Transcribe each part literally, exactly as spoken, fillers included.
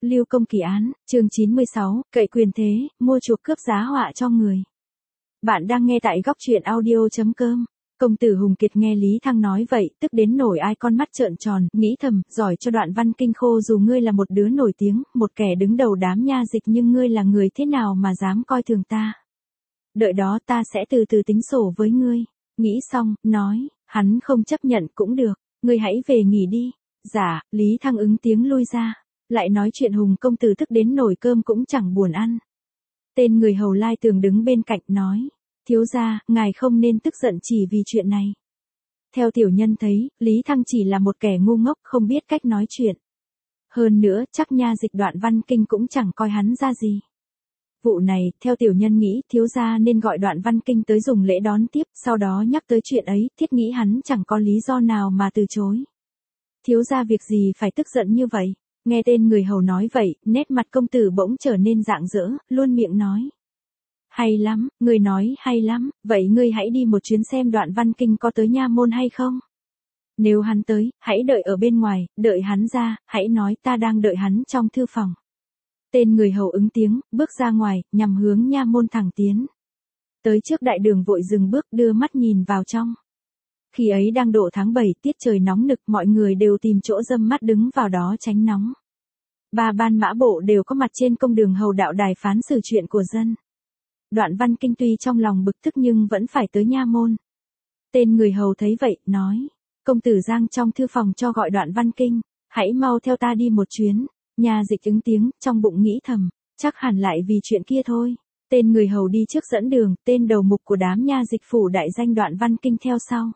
Lưu Công Kỳ án, chương chín mươi sáu, cậy quyền thế, mua chuộc cướp giá họa cho người. Bạn đang nghe tại góc truyện audio.com. Công tử Hùng Kiệt nghe Lý Thăng nói vậy, tức đến nổi ai con mắt trợn tròn, nghĩ thầm, giỏi cho Đoạn Văn Kinh khô dù ngươi là một đứa nổi tiếng, một kẻ đứng đầu đám nha dịch nhưng ngươi là người thế nào mà dám coi thường ta. Đợi đó ta sẽ từ từ tính sổ với ngươi. Nghĩ xong, nói, hắn không chấp nhận cũng được, ngươi hãy về nghỉ đi. Dạ, Lý Thăng ứng tiếng lui ra. Lại nói chuyện Hùng công tử tức đến nổi cơm cũng chẳng buồn ăn. Tên người hầu Lai Tường đứng bên cạnh nói, thiếu gia, ngài không nên tức giận chỉ vì chuyện này. Theo tiểu nhân thấy, Lý Thăng chỉ là một kẻ ngu ngốc không biết cách nói chuyện. Hơn nữa, chắc nha dịch Đoạn Văn Kinh cũng chẳng coi hắn ra gì. Vụ này, theo tiểu nhân nghĩ, thiếu gia nên gọi Đoạn Văn Kinh tới dùng lễ đón tiếp, sau đó nhắc tới chuyện ấy, thiết nghĩ hắn chẳng có lý do nào mà từ chối. Thiếu gia việc gì phải tức giận như vậy? Nghe tên người hầu nói vậy, nét mặt công tử bỗng trở nên rạng rỡ, luôn miệng nói. Hay lắm, ngươi nói hay lắm, vậy ngươi hãy đi một chuyến xem Đoạn Văn Kinh có tới nha môn hay không? Nếu hắn tới, hãy đợi ở bên ngoài, đợi hắn ra, hãy nói ta đang đợi hắn trong thư phòng. Tên người hầu ứng tiếng, bước ra ngoài, nhằm hướng nha môn thẳng tiến. Tới trước đại đường vội dừng bước đưa mắt nhìn vào trong. Khi ấy đang độ tháng bảy, tiết trời nóng nực, mọi người đều tìm chỗ râm mát đứng vào đó tránh nóng. Ba ban mã bộ đều có mặt trên công đường hầu đạo đài phán xử chuyện của dân. Đoạn Văn Kinh tuy trong lòng bực tức nhưng vẫn phải tới nha môn. Tên người hầu thấy vậy, nói, công tử giang trong thư phòng cho gọi Đoạn Văn Kinh, hãy mau theo ta đi một chuyến. Nhà dịch ứng tiếng, trong bụng nghĩ thầm, chắc hẳn lại vì chuyện kia thôi. Tên người hầu đi trước dẫn đường, tên đầu mục của đám nha dịch phủ đại danh Đoạn Văn Kinh theo sau.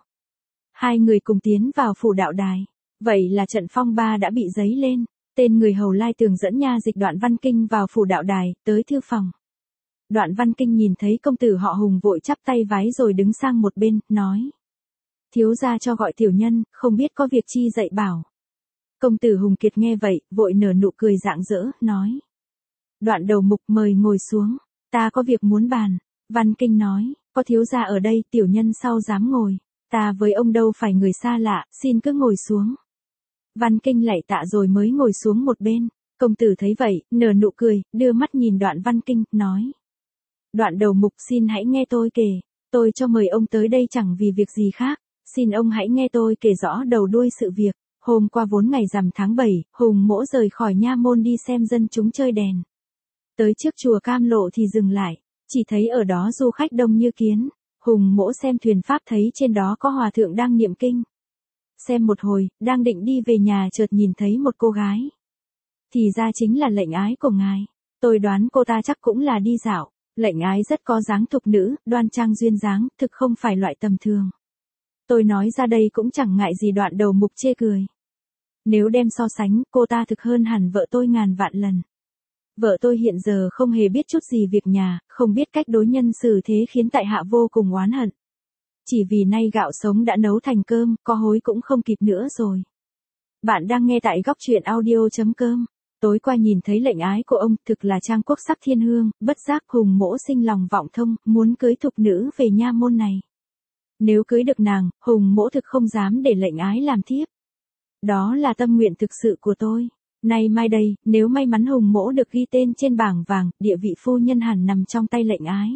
Hai người cùng tiến vào phủ đạo đài. Vậy là trận phong ba đã bị dấy lên. Tên người hầu Lai Tường dẫn nha dịch Đoạn Văn Kinh vào phủ đạo đài, tới thư phòng. Đoạn Văn Kinh nhìn thấy công tử họ Hùng vội chắp tay vái rồi đứng sang một bên, nói. Thiếu gia cho gọi tiểu nhân, không biết có việc chi dạy bảo. Công tử Hùng Kiệt nghe vậy, vội nở nụ cười rạng rỡ, nói. Đoạn đầu mục mời ngồi xuống, ta có việc muốn bàn. Văn Kinh nói, có thiếu gia ở đây, tiểu nhân sau dám ngồi. Ta với ông đâu phải người xa lạ, xin cứ ngồi xuống. Văn Kinh lạy tạ rồi mới ngồi xuống một bên. Công tử thấy vậy, nở nụ cười, đưa mắt nhìn Đoạn Văn Kinh, nói. Đoạn đầu mục xin hãy nghe tôi kể. Tôi cho mời ông tới đây chẳng vì việc gì khác. Xin ông hãy nghe tôi kể rõ đầu đuôi sự việc. Hôm qua vốn ngày rằm tháng bảy, Hùng Mỗ rời khỏi nha môn đi xem dân chúng chơi đèn. Tới trước chùa Cam Lộ thì dừng lại. Chỉ thấy ở đó du khách đông như kiến. Hùng Mỗ xem thuyền pháp thấy trên đó có hòa thượng đang niệm kinh. Xem một hồi, đang định đi về nhà chợt nhìn thấy một cô gái. Thì ra chính là lệnh ái của ngài. Tôi đoán cô ta chắc cũng là đi dạo. Lệnh ái rất có dáng thục nữ, đoan trang duyên dáng, thực không phải loại tầm thường. Tôi nói ra đây cũng chẳng ngại gì Đoạn đầu mục chê cười. Nếu đem so sánh, cô ta thực hơn hẳn vợ tôi ngàn vạn lần. Vợ tôi hiện giờ không hề biết chút gì việc nhà, không biết cách đối nhân xử thế khiến tại hạ vô cùng oán hận. Chỉ vì nay gạo sống đã nấu thành cơm, có hối cũng không kịp nữa rồi. Bạn đang nghe tại góc truyện audio.com. Tối qua nhìn thấy lệnh ái của ông, thực là trang quốc sắc thiên hương, bất giác Hùng Mỗ sinh lòng vọng thông, muốn cưới thục nữ về nha môn này. Nếu cưới được nàng, Hùng Mỗ thực không dám để lệnh ái làm thiếp. Đó là tâm nguyện thực sự của tôi. Nay mai đây, nếu may mắn Hùng Mỗ được ghi tên trên bảng vàng, địa vị phu nhân hẳn nằm trong tay lệnh ái.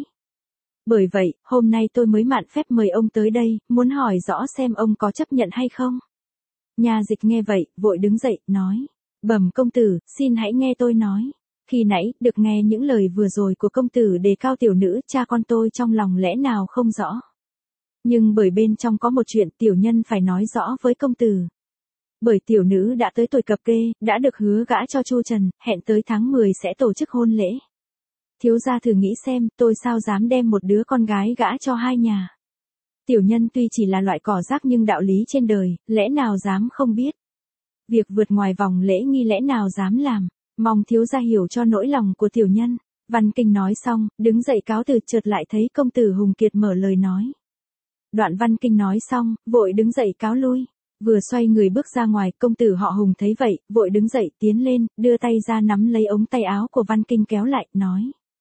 Bởi vậy, hôm nay tôi mới mạn phép mời ông tới đây, muốn hỏi rõ xem ông có chấp nhận hay không. Nhà dịch nghe vậy, vội đứng dậy, nói. Bẩm công tử, xin hãy nghe tôi nói. Khi nãy, được nghe những lời vừa rồi của công tử đề cao tiểu nữ, cha con tôi trong lòng lẽ nào không rõ. Nhưng bởi bên trong có một chuyện tiểu nhân phải nói rõ với công tử. Bởi tiểu nữ đã tới tuổi cập kê, đã được hứa gả cho Chu Trần, hẹn tới tháng mười sẽ tổ chức hôn lễ. Thiếu gia thử nghĩ xem, tôi sao dám đem một đứa con gái gả cho hai nhà. Tiểu nhân tuy chỉ là loại cỏ rác nhưng đạo lý trên đời, lẽ nào dám không biết. Việc vượt ngoài vòng lễ nghi lẽ nào dám làm, mong thiếu gia hiểu cho nỗi lòng của tiểu nhân. Văn Kinh nói xong, đứng dậy cáo từ, chợt lại thấy công tử Hùng Kiệt mở lời nói. Đoạn Văn Kinh nói xong, vội đứng dậy cáo lui. Vừa xoay người bước ra ngoài, công tử họ Hùng thấy vậy, vội đứng dậy tiến lên, đưa tay ra nắm lấy ống tay áo của Văn Kinh kéo lại, nói.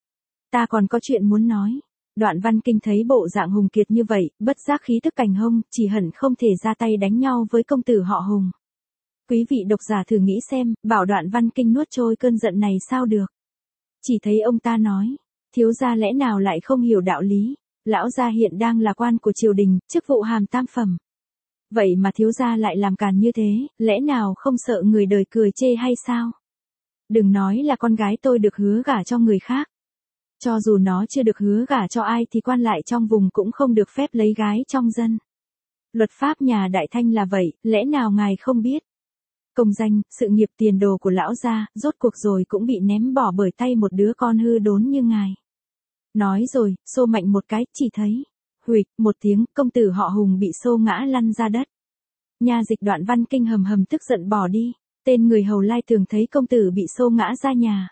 Ta còn có chuyện muốn nói. Đoạn Văn Kinh thấy bộ dạng Hùng Kiệt như vậy, bất giác khí tức cành hông, chỉ hận không thể ra tay đánh nhau với công tử họ Hùng. Quý vị độc giả thử nghĩ xem, bảo Đoạn Văn Kinh nuốt trôi cơn giận này sao được. Chỉ thấy ông ta nói, thiếu gia lẽ nào lại không hiểu đạo lý, lão gia hiện đang là quan của triều đình, chức vụ hàm tam phẩm. Vậy mà thiếu gia lại làm càn như thế, lẽ nào không sợ người đời cười chê hay sao? Đừng nói là con gái tôi được hứa gả cho người khác. Cho dù nó chưa được hứa gả cho ai thì quan lại trong vùng cũng không được phép lấy gái trong dân. Luật pháp nhà Đại Thanh là vậy, lẽ nào ngài không biết? Công danh, sự nghiệp tiền đồ của lão gia, rốt cuộc rồi cũng bị ném bỏ bởi tay một đứa con hư đốn như ngài. Nói rồi, xô mạnh một cái, chỉ thấy, huỵch, một tiếng, công tử họ Hùng bị xô ngã lăn ra đất. Nha dịch Đoạn Văn Kinh hầm hầm tức giận bỏ đi, tên người hầu Lai Tường thấy công tử bị xô ngã ra nhà.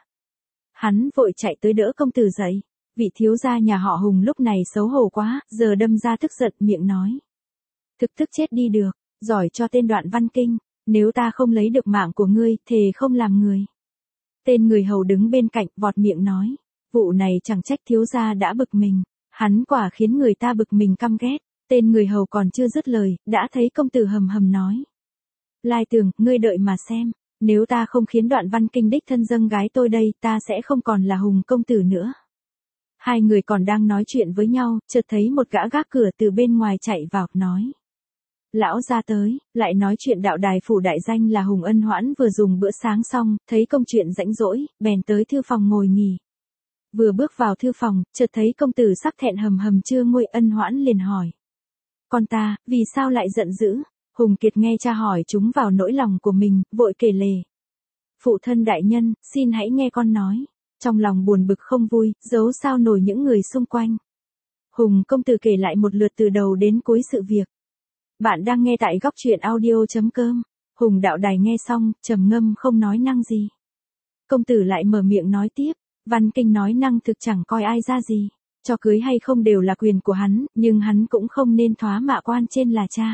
Hắn vội chạy tới đỡ công tử dậy, vị thiếu gia nhà họ Hùng lúc này xấu hổ quá, giờ đâm ra tức giận miệng nói. Thực thức chết đi được, giỏi cho tên Đoạn Văn Kinh, nếu ta không lấy được mạng của ngươi, thề không làm người. Tên người hầu đứng bên cạnh vọt miệng nói, vụ này chẳng trách thiếu gia đã bực mình, hắn quả khiến người ta bực mình căm ghét. Tên người hầu còn chưa dứt lời, đã thấy công tử hầm hầm nói. Lai Tường, ngươi đợi mà xem, nếu ta không khiến Đoạn Văn Kinh đích thân dâng gái tôi đây, ta sẽ không còn là Hùng công tử nữa. Hai người còn đang nói chuyện với nhau, chợt thấy một gã gác cửa từ bên ngoài chạy vào, nói. Lão ra tới, lại nói chuyện đạo đài phủ đại danh là Hùng Ân Hoãn vừa dùng bữa sáng xong, thấy công chuyện rãnh rỗi, bèn tới thư phòng ngồi nghỉ. Vừa bước vào thư phòng, chợt thấy công tử sắc thẹn hầm hầm chưa nguôi. Ân Hoãn liền hỏi. Con ta, vì sao lại giận dữ? Hùng Kiệt nghe cha hỏi chúng vào nỗi lòng của mình, vội kể lể. Phụ thân đại nhân, xin hãy nghe con nói. Trong lòng buồn bực không vui, giấu sao nổi những người xung quanh. Hùng công tử kể lại một lượt từ đầu đến cuối sự việc. Bạn đang nghe tại góc truyện audio chấm com. Hùng đạo đài nghe xong, trầm ngâm không nói năng gì. Công tử lại mở miệng nói tiếp. Văn Kinh nói năng thực chẳng coi ai ra gì. Cho cưới hay không đều là quyền của hắn, nhưng hắn cũng không nên thoá mạ quan trên là cha.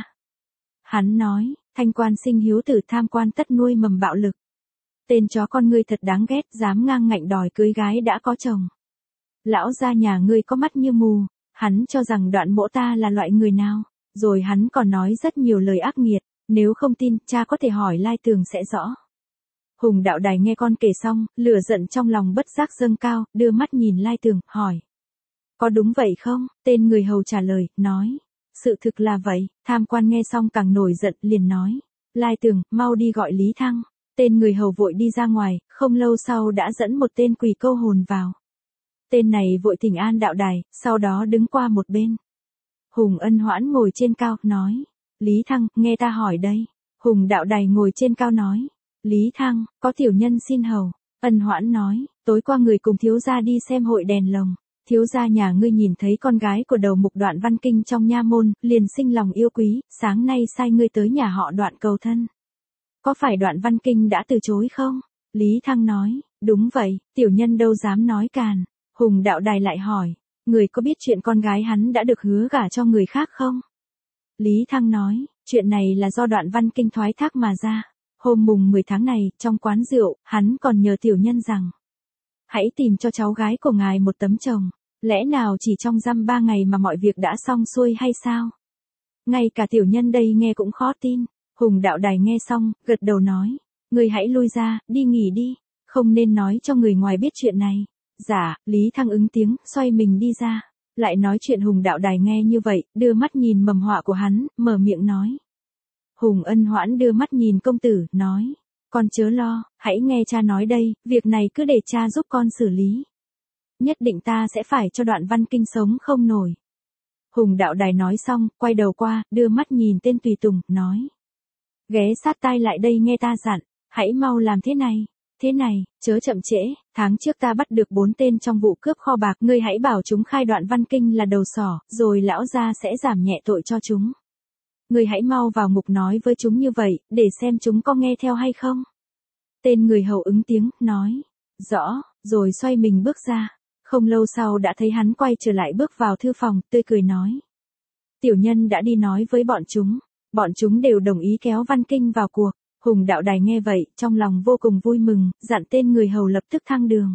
Hắn nói, thanh quan sinh hiếu tử, tham quan tất nuôi mầm bạo lực. Tên chó con ngươi thật đáng ghét, dám ngang ngạnh đòi cưới gái đã có chồng. Lão gia nhà ngươi có mắt như mù, hắn cho rằng Đoạn mỗ ta là loại người nào, rồi hắn còn nói rất nhiều lời ác nghiệt, nếu không tin, cha có thể hỏi Lai Tường sẽ rõ. Hùng đạo đài nghe con kể xong, lửa giận trong lòng bất giác dâng cao, đưa mắt nhìn Lai Tường, hỏi. Có đúng vậy không? Tên người hầu trả lời, nói. Sự thực là vậy. Tham quan nghe xong càng nổi giận, liền nói. Lai Tường, mau đi gọi Lý Thăng. Tên người hầu vội đi ra ngoài, không lâu sau đã dẫn một tên quỷ câu hồn vào. Tên này vội thỉnh an đạo đài, sau đó đứng qua một bên. Hùng Ân Hoãn ngồi trên cao, nói. Lý Thăng, nghe ta hỏi đây. Hùng đạo đài ngồi trên cao nói. Lý Thăng, có tiểu nhân xin hầu. Ân Hoãn nói, tối qua người cùng thiếu gia đi xem hội đèn lồng. Thiếu gia nhà ngươi nhìn thấy con gái của đầu mục Đoạn Văn Kinh trong nha môn, liền sinh lòng yêu quý, sáng nay sai ngươi tới nhà họ Đoạn cầu thân. Có phải Đoạn Văn Kinh đã từ chối không? Lý Thăng nói, đúng vậy, tiểu nhân đâu dám nói càn. Hùng đạo đài lại hỏi, người có biết chuyện con gái hắn đã được hứa gả cho người khác không? Lý Thăng nói, chuyện này là do Đoạn Văn Kinh thoái thác mà ra. Hôm mùng mười tháng này, trong quán rượu, hắn còn nhờ tiểu nhân rằng. Hãy tìm cho cháu gái của ngài một tấm chồng. Lẽ nào chỉ trong dăm ba ngày mà mọi việc đã xong xuôi hay sao? Ngay cả tiểu nhân đây nghe cũng khó tin. Hùng đạo đài nghe xong, gật đầu nói. Người hãy lui ra, đi nghỉ đi. Không nên nói cho người ngoài biết chuyện này. Dạ, Lý Thăng ứng tiếng, xoay mình đi ra. Lại nói chuyện Hùng đạo đài nghe như vậy, đưa mắt nhìn mầm họa của hắn, mở miệng nói. Hùng Ân Hoãn đưa mắt nhìn công tử, nói. Con chớ lo, hãy nghe cha nói đây, việc này cứ để cha giúp con xử lý. Nhất định ta sẽ phải cho Đoạn Văn Kinh sống không nổi. Hùng đạo đài nói xong, quay đầu qua, đưa mắt nhìn tên tùy tùng, nói. Ghé sát tai lại đây nghe ta dặn, hãy mau làm thế này, thế này, chớ chậm trễ, tháng trước ta bắt được bốn tên trong vụ cướp kho bạc, ngươi hãy bảo chúng khai Đoạn Văn Kinh là đầu sỏ, rồi lão gia sẽ giảm nhẹ tội cho chúng. Ngươi hãy mau vào ngục nói với chúng như vậy, để xem chúng có nghe theo hay không. Tên người hầu ứng tiếng, nói. Rõ, rồi xoay mình bước ra. Không lâu sau đã thấy hắn quay trở lại bước vào thư phòng, tươi cười nói. Tiểu nhân đã đi nói với bọn chúng. Bọn chúng đều đồng ý kéo Văn Kinh vào cuộc. Hùng đạo đài nghe vậy, trong lòng vô cùng vui mừng, dặn tên người hầu lập tức thăng đường.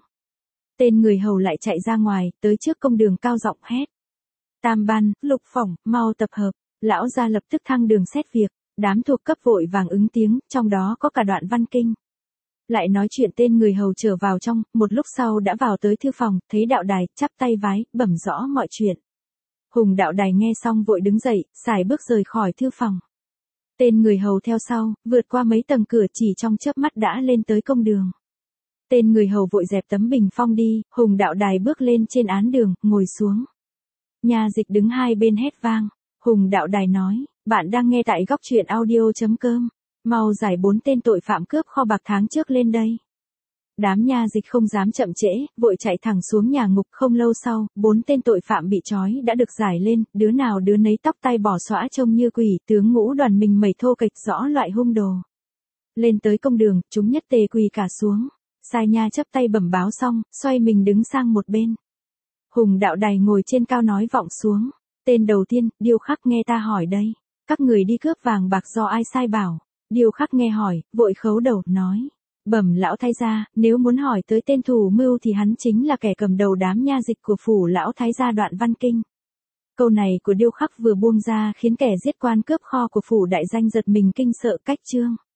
Tên người hầu lại chạy ra ngoài, tới trước công đường cao giọng hét. Tam ban, Lục Phỏng, mau tập hợp. Lão gia lập tức thăng đường xét việc. Đám thuộc cấp vội vàng ứng tiếng, trong đó có cả Đoạn Văn Kinh. Lại nói chuyện tên người hầu trở vào trong, một lúc sau đã vào tới thư phòng, thấy Đạo Đài, chắp tay vái, bẩm rõ mọi chuyện. Hùng Đạo Đài nghe xong vội đứng dậy, xài bước rời khỏi thư phòng. Tên người hầu theo sau, vượt qua mấy tầng cửa chỉ trong chớp mắt đã lên tới công đường. Tên người hầu vội dẹp tấm bình phong đi, Hùng Đạo Đài bước lên trên án đường, ngồi xuống. Nha dịch đứng hai bên hét vang. Hùng Đạo Đài nói, bạn đang nghe tại góc truyện audio.com. Mau giải bốn tên tội phạm cướp kho bạc tháng trước lên đây. Đám nha dịch không dám chậm trễ, vội chạy thẳng xuống nhà ngục. Không lâu sau, bốn tên tội phạm bị trói đã được giải lên, đứa nào đứa nấy tóc tai bỏ xõa trông như quỷ, tướng ngũ đoàn mình mẩy thô kệch rõ loại hung đồ. Lên tới công đường, chúng nhất tề quỳ cả xuống. Sai nha chắp tay bẩm báo xong, xoay mình đứng sang một bên. Hùng Đạo Đài ngồi trên cao nói vọng xuống. Tên đầu tiên, Điêu Khắc nghe ta hỏi đây. Các người đi cướp vàng bạc do ai sai bảo? Điêu Khắc nghe hỏi, vội khấu đầu, nói. Bẩm lão thái gia, nếu muốn hỏi tới tên thủ mưu thì hắn chính là kẻ cầm đầu đám nha dịch của phủ lão thái gia Đoạn Văn Kinh. Câu này của Điêu Khắc vừa buông ra khiến kẻ giết quan cướp kho của phủ đại danh giật mình kinh sợ cách trương.